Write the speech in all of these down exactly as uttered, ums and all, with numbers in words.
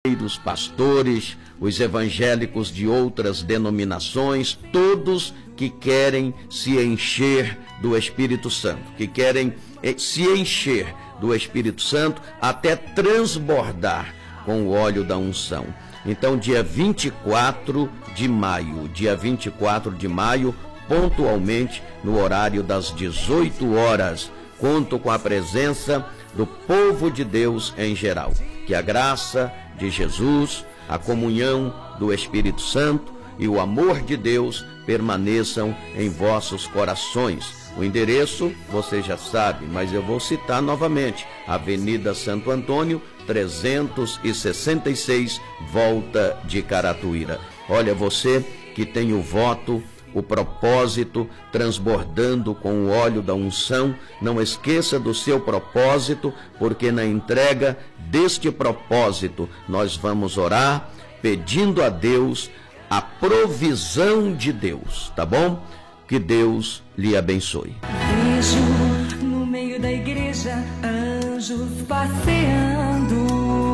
os pastores, os evangélicos de outras denominações, todos que querem se encher do Espírito Santo, que querem se encher do Espírito Santo até transbordar com o óleo da unção. Então, dia vinte e quatro de maio, dia vinte e quatro de maio, pontualmente no horário das dezoito horas, conto com a presença do povo de Deus em geral. Que a graça de Jesus, a comunhão do Espírito Santo e o amor de Deus permaneçam em vossos corações. O endereço você já sabe, mas eu vou citar novamente: Avenida Santo Antônio, trezentos e sessenta e seis, Volta de Caratuíra. Olha, você que tem o voto, o propósito transbordando com o óleo da unção, não esqueça do seu propósito, porque na entrega deste propósito nós vamos orar pedindo a Deus a provisão de Deus, tá bom? Que Deus lhe abençoe. Vejo no meio da igreja anjos passeando,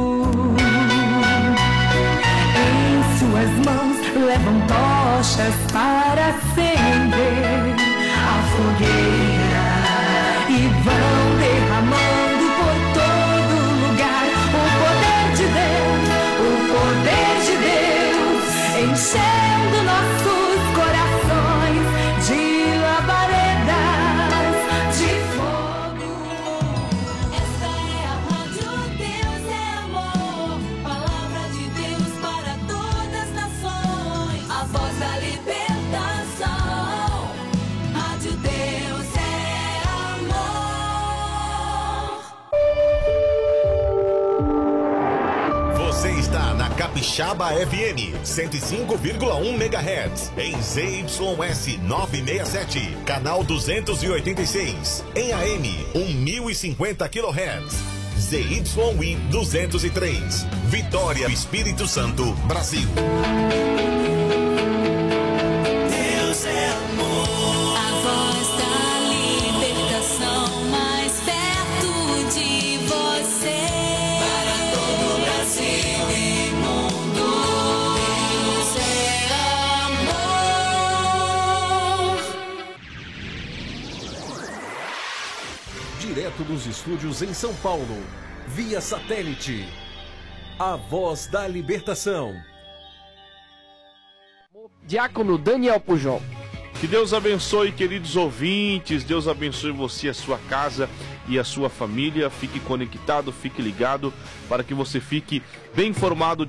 em suas mãos levam tochas para acender a fogueira e vão derramando por todo lugar o poder de Deus, o poder de Deus, enchendo nossos corações de labaredas de fogo. Esta é a rádio Deus é amor, palavra de Deus para todas as nações, a voz da libertação. Rádio Deus é amor. Você está na Capixaba F M cento e cinco vírgula um megahertz, em Z Y S novecentos e sessenta e sete, canal duzentos e oitenta e seis, em A M mil e cinquenta quilohertz, Z Y I duzentos e três, Vitória, Espírito Santo, Brasil. Deus é amor, a voz da libertação mais perto de você, para todo o Brasil e mundo. Deus é amor. Direto dos estúdios em São Paulo, via satélite, a voz da libertação. Diácono Daniel Pujol. Que Deus abençoe, queridos ouvintes. Deus abençoe você, a sua casa e a sua família. Fique conectado, fique ligado, para que você fique bem informado